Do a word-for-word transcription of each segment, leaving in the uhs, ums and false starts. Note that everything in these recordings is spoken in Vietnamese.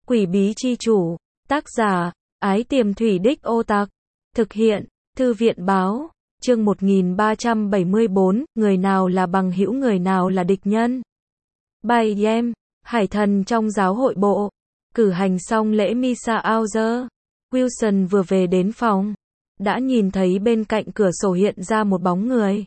Quỷ bí chi chủ. Tác giả, Ái Tiềm Thủy Đích Ô Tặc. Thực hiện, Thư viện báo. Chương một nghìn ba trăm bảy mươi bốn, người nào là bằng hữu người nào là địch nhân. Bài em, hải thần trong giáo hội bộ. Cử hành xong lễ Misa Auger. Wilson vừa về đến phòng. Đã nhìn thấy bên cạnh cửa sổ hiện ra một bóng người.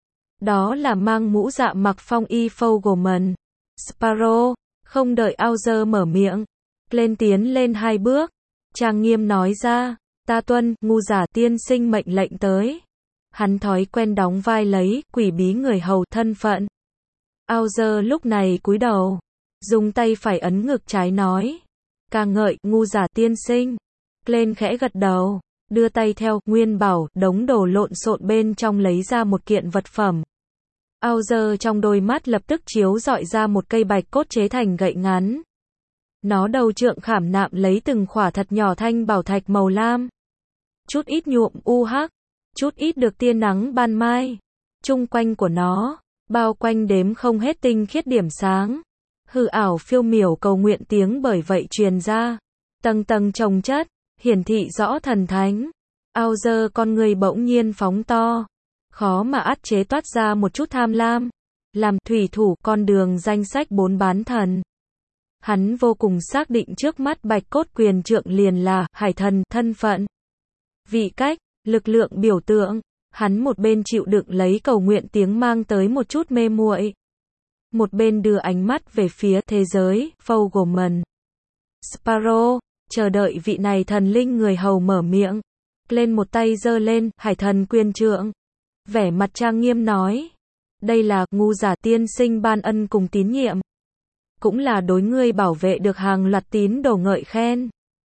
Đó là mang mũ dạ mặc phong y Fogelman. Sparrow, không đợi Auger mở miệng. Lên tiến lên hai bước. Trang nghiêm nói ra, ta tuân, ngu giả tiên sinh mệnh lệnh tới. Hắn thói quen đóng vai lấy, quỷ bí người hầu thân phận. Auger lúc này cúi đầu. Dùng tay phải ấn ngực trái nói. Ca ngợi, ngu giả tiên sinh. Lên khẽ gật đầu. Đưa tay theo, nguyên bảo, đống đồ lộn xộn bên trong lấy ra một kiện vật phẩm. Auger trong đôi mắt lập tức chiếu dọi ra một cây bạch cốt chế thành gậy ngắn. Nó đầu trượng khảm nạm lấy từng khỏa thật nhỏ thanh bảo thạch màu lam. Chút ít nhuộm u hắc, chút ít được tia nắng ban mai. Chung quanh của nó, bao quanh đếm không hết tinh khiết điểm sáng. Hư ảo phiêu miểu cầu nguyện tiếng bởi vậy truyền ra. Tầng tầng chồng chất, hiển thị rõ thần thánh. Auger con người bỗng nhiên phóng to. Khó mà át chế toát ra một chút tham lam. Làm thủy thủ con đường danh sách bốn bán thần. Hắn vô cùng xác định trước mắt bạch cốt quyền trượng liền là hải thần thân phận. Vị cách, lực lượng biểu tượng. Hắn một bên chịu đựng lấy cầu nguyện tiếng mang tới một chút mê muội. Một bên đưa ánh mắt về phía thế giới, Fogelman. Sparrow, chờ đợi vị này thần linh người hầu mở miệng. Lên một tay giơ lên, hải thần quyền trượng. Vẻ mặt trang nghiêm nói. Đây là, ngu giả tiên sinh ban ân cùng tín nhiệm. Cũng là đối ngươi bảo vệ được hàng loạt tín đồ ngợi khen.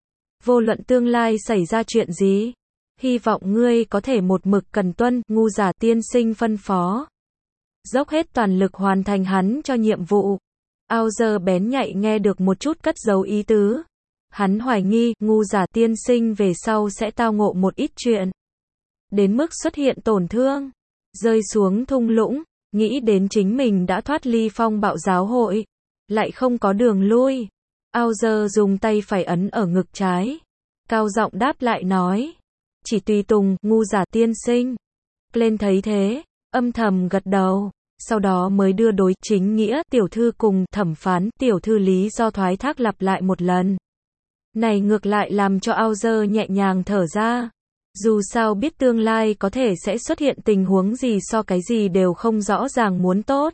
Vô luận tương lai xảy ra chuyện gì. Hy vọng ngươi có thể một mực cần tuân, ngu giả tiên sinh phân phó. Dốc hết toàn lực hoàn thành hắn cho nhiệm vụ. Auger bén nhạy nghe được một chút cất giấu ý tứ. Hắn hoài nghi, ngu giả tiên sinh về sau sẽ tao ngộ một ít chuyện. Đến mức xuất hiện tổn thương. Rơi xuống thung lũng. Nghĩ đến chính mình đã thoát ly phong bạo giáo hội. Lại không có đường lui. Auger dùng tay phải ấn ở ngực trái. Cao giọng đáp lại nói. Chỉ tùy tùng, ngu giả tiên sinh. Lên thấy thế, âm thầm gật đầu. Sau đó mới đưa đối chính nghĩa tiểu thư cùng thẩm phán tiểu thư lý do thoái thác lặp lại một lần. Này ngược lại làm cho Auger nhẹ nhàng thở ra. Dù sao biết tương lai có thể sẽ xuất hiện tình huống gì so cái gì đều không rõ ràng muốn tốt.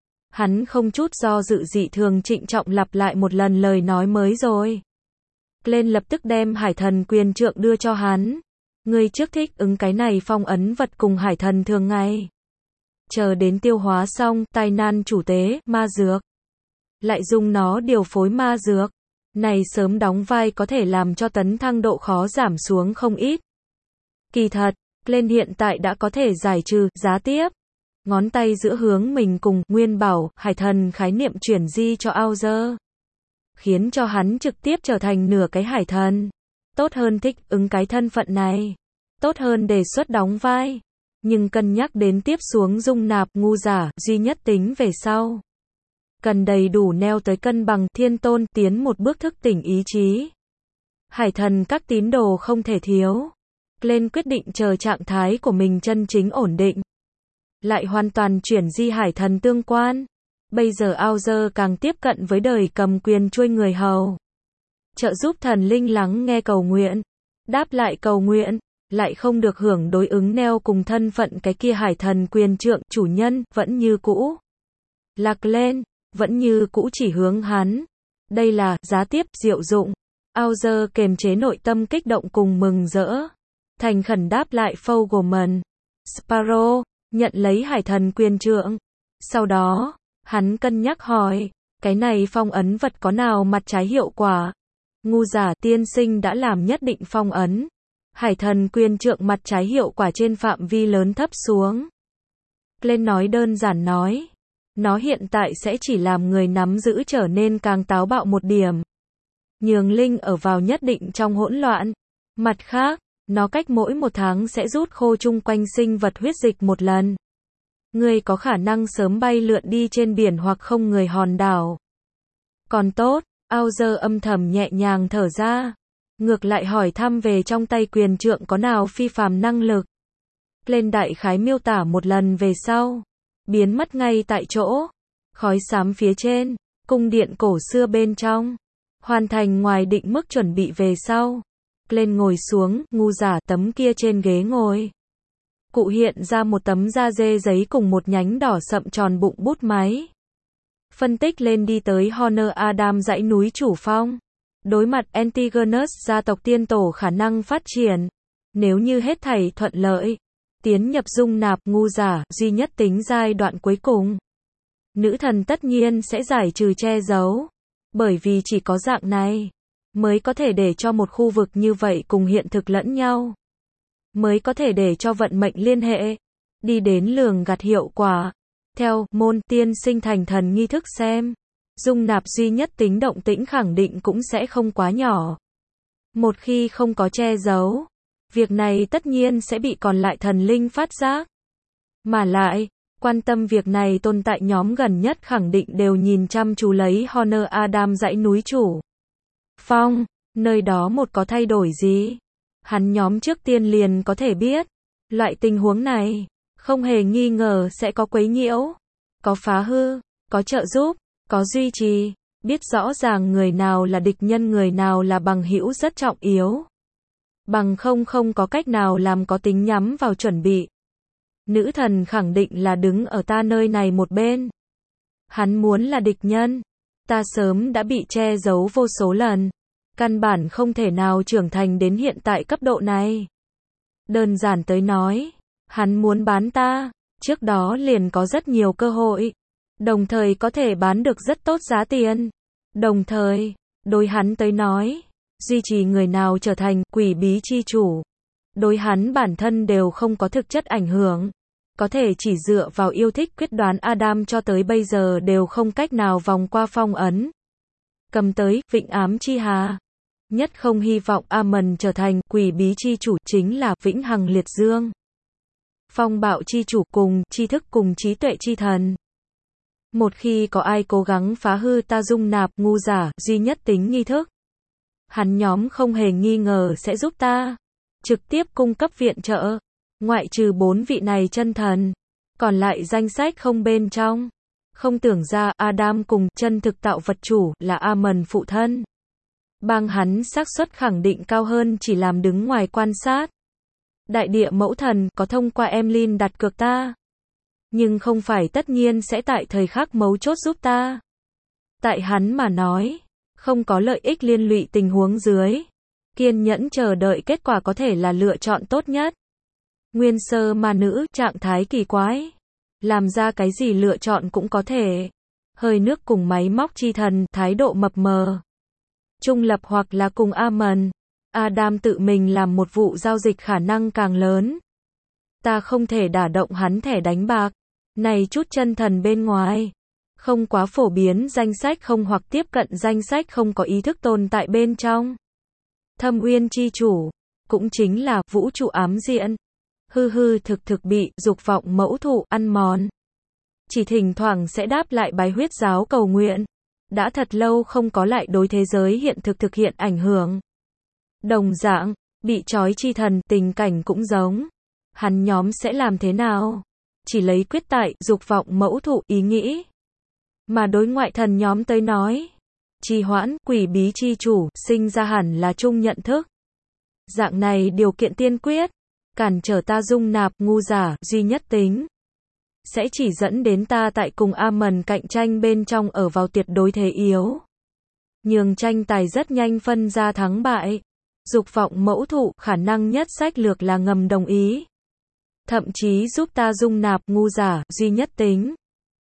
Hắn không chút do dự dị thường trịnh trọng lặp lại một lần lời nói mới rồi. Lên lập tức đem hải thần quyền trượng đưa cho hắn. Ngươi trước thích ứng cái này phong ấn vật cùng hải thần thường ngày. Chờ đến tiêu hóa xong, tai nan chủ tế, ma dược. Lại dùng nó điều phối ma dược. Này sớm đóng vai có thể làm cho tấn thăng độ khó giảm xuống không ít. Kỳ thật, lên hiện tại đã có thể giải trừ, giá tiếp. Ngón tay giữa hướng mình cùng, nguyên bảo, hải thần khái niệm chuyển di cho Auger. Khiến cho hắn trực tiếp trở thành nửa cái hải thần. Tốt hơn thích ứng cái thân phận này. Tốt hơn đề xuất đóng vai. Nhưng cân nhắc đến tiếp xuống dung nạp ngu giả, duy nhất tính về sau. Cần đầy đủ neo tới cân bằng thiên tôn tiến một bước thức tỉnh ý chí. Hải thần các tín đồ không thể thiếu. Lên quyết định chờ trạng thái của mình chân chính ổn định. Lại hoàn toàn chuyển di hải thần tương quan. Bây giờ Auger càng tiếp cận với đời cầm quyền chuôi người hầu. Trợ giúp thần linh lắng nghe cầu nguyện. Đáp lại cầu nguyện. Lại không được hưởng đối ứng neo cùng thân phận cái kia hải thần quyền trượng chủ nhân, vẫn như cũ. Lạc lên, vẫn như cũ chỉ hướng hắn. Đây là, giá tiếp, diệu dụng. Auger kềm chế nội tâm kích động cùng mừng rỡ. Thành khẩn đáp lại Fogelman. Sparrow, nhận lấy hải thần quyền trượng. Sau đó, hắn cân nhắc hỏi, cái này phong ấn vật có nào mặt trái hiệu quả? Ngu giả tiên sinh đã làm nhất định phong ấn. Hải thần quyền trượng mặt trái hiệu quả trên phạm vi lớn thấp xuống. Lên nói đơn giản nói. Nó hiện tại sẽ chỉ làm người nắm giữ trở nên càng táo bạo một điểm. Nhường linh ở vào nhất định trong hỗn loạn. Mặt khác, nó cách mỗi một tháng sẽ rút khô chung quanh sinh vật huyết dịch một lần. Ngươi có khả năng sớm bay lượn đi trên biển hoặc không người hòn đảo. Còn tốt, Auger âm thầm nhẹ nhàng thở ra. Ngược lại hỏi thăm về trong tay quyền trượng có nào phi phàm năng lực. Lên đại khái miêu tả một lần về sau. Biến mất ngay tại chỗ. Khói xám phía trên. Cung điện cổ xưa bên trong. Hoàn thành ngoài định mức chuẩn bị về sau. Lên ngồi xuống, ngu giả tấm kia trên ghế ngồi. Cụ hiện ra một tấm da dê giấy cùng một nhánh đỏ sậm tròn bụng bút máy. Phân tích lên đi tới Honor Adam dãy núi chủ phong. Đối mặt Antigonus gia tộc tiên tổ khả năng phát triển. Nếu như hết thảy thuận lợi. Tiến nhập dung nạp ngu giả, duy nhất tính giai đoạn cuối cùng. Nữ thần tất nhiên sẽ giải trừ che giấu. Bởi vì chỉ có dạng này. Mới có thể để cho một khu vực như vậy cùng hiện thực lẫn nhau. Mới có thể để cho vận mệnh liên hệ. Đi đến lường gạt hiệu quả. Theo môn tiên sinh thành thần nghi thức xem. Dung nạp duy nhất tính động tĩnh khẳng định cũng sẽ không quá nhỏ. Một khi không có che giấu. Việc này tất nhiên sẽ bị còn lại thần linh phát giác. Mà lại, quan tâm việc này tồn tại nhóm gần nhất khẳng định đều nhìn chăm chú lấy Honor Adam dãy núi chủ phong, nơi đó một có thay đổi gì. Hắn nhóm trước tiên liền có thể biết. Loại tình huống này, không hề nghi ngờ sẽ có quấy nhiễu, có phá hư, có trợ giúp, có duy trì. Biết rõ ràng người nào là địch nhân người nào là bằng hữu rất trọng yếu. Bằng không không có cách nào làm có tính nhắm vào chuẩn bị. Nữ thần khẳng định là đứng ở ta nơi này một bên. Hắn muốn là địch nhân. Ta sớm đã bị che giấu vô số lần. Căn bản không thể nào trưởng thành đến hiện tại cấp độ này. Đơn giản tới nói, hắn muốn bán ta. Trước đó liền có rất nhiều cơ hội. Đồng thời có thể bán được rất tốt giá tiền. Đồng thời, đối hắn tới nói, duy trì người nào trở thành quỷ bí chi chủ. Đối hắn bản thân đều không có thực chất ảnh hưởng. Có thể chỉ dựa vào yêu thích quyết đoán Adam cho tới bây giờ đều không cách nào vòng qua phong ấn. Cầm tới, vịnh ám chi hà. Nhất không hy vọng Amon trở thành quỷ bí chi chủ chính là vĩnh hằng liệt dương. Phong bạo chi chủ cùng, tri thức cùng trí tuệ chi thần. Một khi có ai cố gắng phá hư ta dung nạp ngu giả, duy nhất tính nghi thức. Hắn nhóm không hề nghi ngờ sẽ giúp ta. Trực tiếp cung cấp viện trợ. Ngoại trừ bốn vị này chân thần. Còn lại danh sách không bên trong. Không tưởng ra Adam cùng chân thực tạo vật chủ là Amon phụ thân. Bang hắn xác suất khẳng định cao hơn chỉ làm đứng ngoài quan sát. Đại địa mẫu thần có thông qua Emlyn đặt cược ta. Nhưng không phải tất nhiên sẽ tại thời khắc mấu chốt giúp ta. Tại hắn mà nói, không có lợi ích liên lụy tình huống dưới. Kiên nhẫn chờ đợi kết quả có thể là lựa chọn tốt nhất. Nguyên sơ ma nữ, trạng thái kỳ quái. Làm ra cái gì lựa chọn cũng có thể. Hơi nước cùng máy móc chi thần, thái độ mập mờ. Trung lập hoặc là cùng Amon. Adam tự mình làm một vụ giao dịch khả năng càng lớn. Ta không thể đả động hắn thẻ đánh bạc. Này chút chân thần bên ngoài. Không quá phổ biến danh sách không hoặc tiếp cận danh sách không có ý thức tồn tại bên trong. Thâm uyên chi chủ. Cũng chính là vũ trụ ám diện. Hư hư thực thực bị dục vọng mẫu thụ ăn mòn. Chỉ thỉnh thoảng sẽ đáp lại bài huyết giáo cầu nguyện. Đã thật lâu không có lại đối thế giới hiện thực thực hiện ảnh hưởng. Đồng dạng, bị trói chi thần, tình cảnh cũng giống. Hắn nhóm sẽ làm thế nào? Chỉ lấy quyết tại, dục vọng mẫu thụ, ý nghĩ. Mà đối ngoại thần nhóm tới nói. Trì hoãn, quỷ bí chi chủ, sinh ra hẳn là chung nhận thức. Dạng này điều kiện tiên quyết. Cản trở ta dung nạp, ngu giả, duy nhất tính. Sẽ chỉ dẫn đến ta tại cùng Amon cạnh tranh bên trong ở vào tuyệt đối thế yếu. Nhường tranh tài rất nhanh phân ra thắng bại. Dục vọng mẫu thụ, khả năng nhất sách lược là ngầm đồng ý. Thậm chí giúp ta dung nạp, ngu giả, duy nhất tính.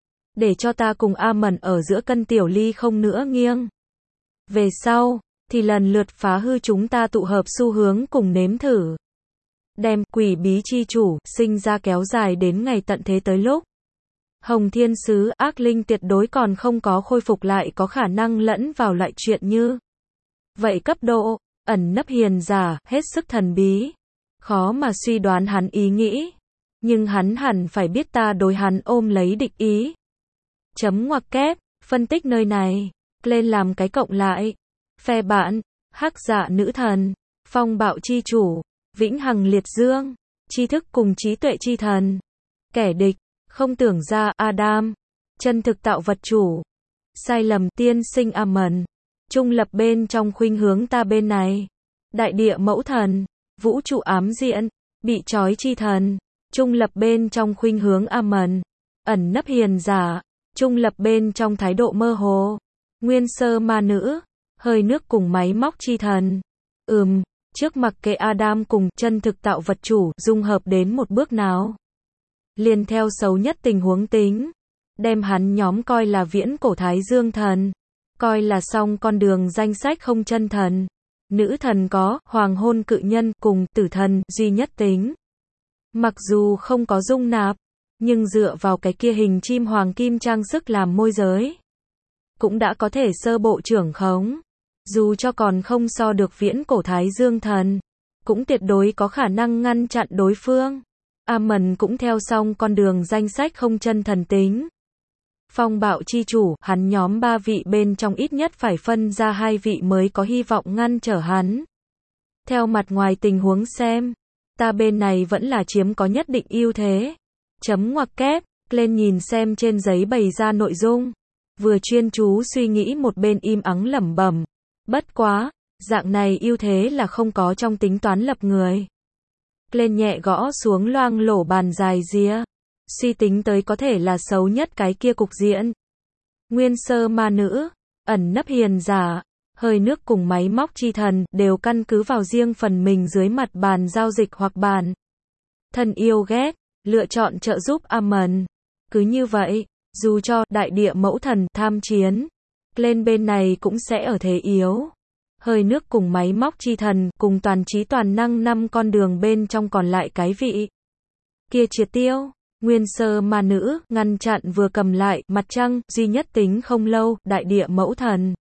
Để cho ta cùng Amon ở giữa cân tiểu ly không nữa nghiêng. Về sau, thì lần lượt phá hư chúng ta tụ hợp xu hướng cùng nếm thử. Đem quỷ bí chi chủ sinh ra kéo dài đến ngày tận thế tới lúc Hồng Thiên Sứ ác linh tuyệt đối còn không có khôi phục lại có khả năng lẫn vào loại chuyện như vậy cấp độ ẩn nấp hiền giả hết sức thần bí, khó mà suy đoán hắn ý nghĩ, nhưng hắn hẳn phải biết ta đối hắn ôm lấy địch ý. Chấm ngoặc kép phân tích nơi này lên làm cái cộng lại. Phe bạn, Hắc Dạ Nữ Thần, Phong Bạo Chi Chủ, Vĩnh Hằng Liệt Dương, Tri Thức cùng Trí Tuệ Chi Thần. Kẻ địch, không tưởng ra, Adam, chân thực tạo vật chủ. Sai lầm, tiên sinh Amen. Trung lập bên trong khuynh hướng ta bên này. Đại địa mẫu thần, vũ trụ ám diện, bị trói chi thần. Trung lập bên trong khuynh hướng Amen. Ẩn nấp hiền giả, trung lập bên trong thái độ mơ hồ. Nguyên sơ ma nữ, hơi nước cùng máy móc chi thần. Ừm, trước mặc kệ Adam cùng chân thực tạo vật chủ dung hợp đến một bước nào. Liền theo xấu nhất tình huống tính. Đem hắn nhóm coi là viễn cổ thái dương thần. Coi là xong con đường danh sách không chân thần. Nữ thần có, hoàng hôn cự nhân cùng tử thần duy nhất tính. Mặc dù không có dung nạp, nhưng dựa vào cái kia hình chim hoàng kim trang sức làm môi giới, cũng đã có thể sơ bộ trưởng khống. Dù cho còn không so được viễn cổ thái dương thần, cũng tuyệt đối có khả năng ngăn chặn đối phương. Amen cũng theo xong con đường danh sách không chân thần tính. Phong bạo chi chủ, hắn nhóm ba vị bên trong ít nhất phải phân ra hai vị mới có hy vọng ngăn trở hắn. Theo mặt ngoài tình huống xem, ta bên này vẫn là chiếm có nhất định ưu thế. Chấm ngoặc kép, lên nhìn xem trên giấy bày ra nội dung. Vừa chuyên chú suy nghĩ một bên im ắng lẩm bẩm. Bất quá, dạng này ưu thế là không có trong tính toán lập người. Lên nhẹ gõ xuống loang lổ bàn dài ria. Suy tính tới có thể là xấu nhất cái kia cục diện. Nguyên sơ ma nữ, ẩn nấp hiền giả, hơi nước cùng máy móc chi thần đều căn cứ vào riêng phần mình dưới mặt bàn giao dịch hoặc bàn. Thần yêu ghét, lựa chọn trợ giúp Amen. Cứ như vậy, dù cho đại địa mẫu thần tham chiến, lên bên này cũng sẽ ở thế yếu. Hơi nước cùng máy móc chi thần cùng toàn trí toàn năng năm con đường bên trong còn lại cái vị kia triệt tiêu. Nguyên sơ ma nữ, ngăn chặn vừa cầm lại, mặt trăng, duy nhất tính không lâu, đại địa mẫu thần.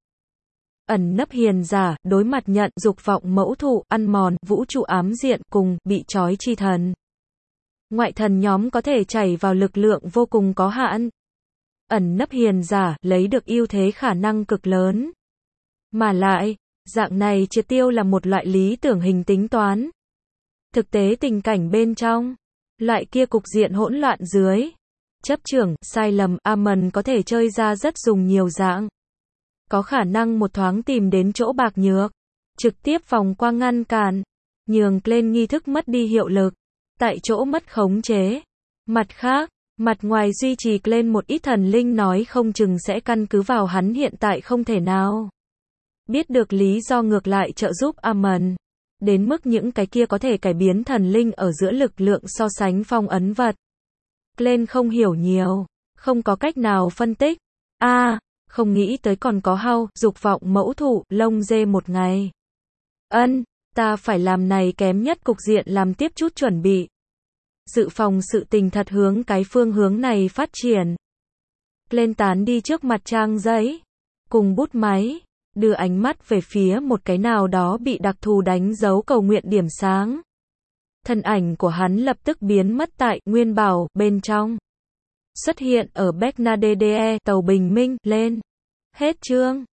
Ẩn nấp hiền giả, đối mặt nhận, dục vọng mẫu thụ, ăn mòn, vũ trụ ám diện, cùng, bị trói chi thần. Ngoại thần nhóm có thể chảy vào lực lượng vô cùng có hạn. Ẩn nấp hiền giả, lấy được ưu thế khả năng cực lớn. Mà lại, dạng này triệt tiêu là một loại lý tưởng hình tính toán. Thực tế tình cảnh bên trong, loại kia cục diện hỗn loạn dưới. Chấp trưởng, sai lầm, Amen có thể chơi ra rất dùng nhiều dạng. Có khả năng một thoáng tìm đến chỗ bạc nhược. Trực tiếp vòng qua ngăn cản. Nhường lên nghi thức mất đi hiệu lực. Tại chỗ mất khống chế. Mặt khác, mặt ngoài duy trì lên một ít thần linh nói không chừng sẽ căn cứ vào hắn hiện tại không thể nào. Biết được lý do ngược lại trợ giúp Amen. Đến mức những cái kia có thể cải biến thần linh ở giữa lực lượng so sánh phong ấn vật. Lên không hiểu nhiều, không có cách nào phân tích. A, à, không nghĩ tới còn có hao, dục vọng mẫu thụ, lông dê một ngày. Ân, ta phải làm này kém nhất cục diện làm tiếp chút chuẩn bị. Dự phòng sự tình thật hướng cái phương hướng này phát triển. Lên tán đi trước mặt trang giấy, cùng bút máy. Đưa ánh mắt về phía một cái nào đó bị đặc thù đánh dấu cầu nguyện điểm sáng. Thân ảnh của hắn lập tức biến mất tại Nguyên Bảo bên trong. Xuất hiện ở Bernadette, tàu bình minh, lên. Hết chương.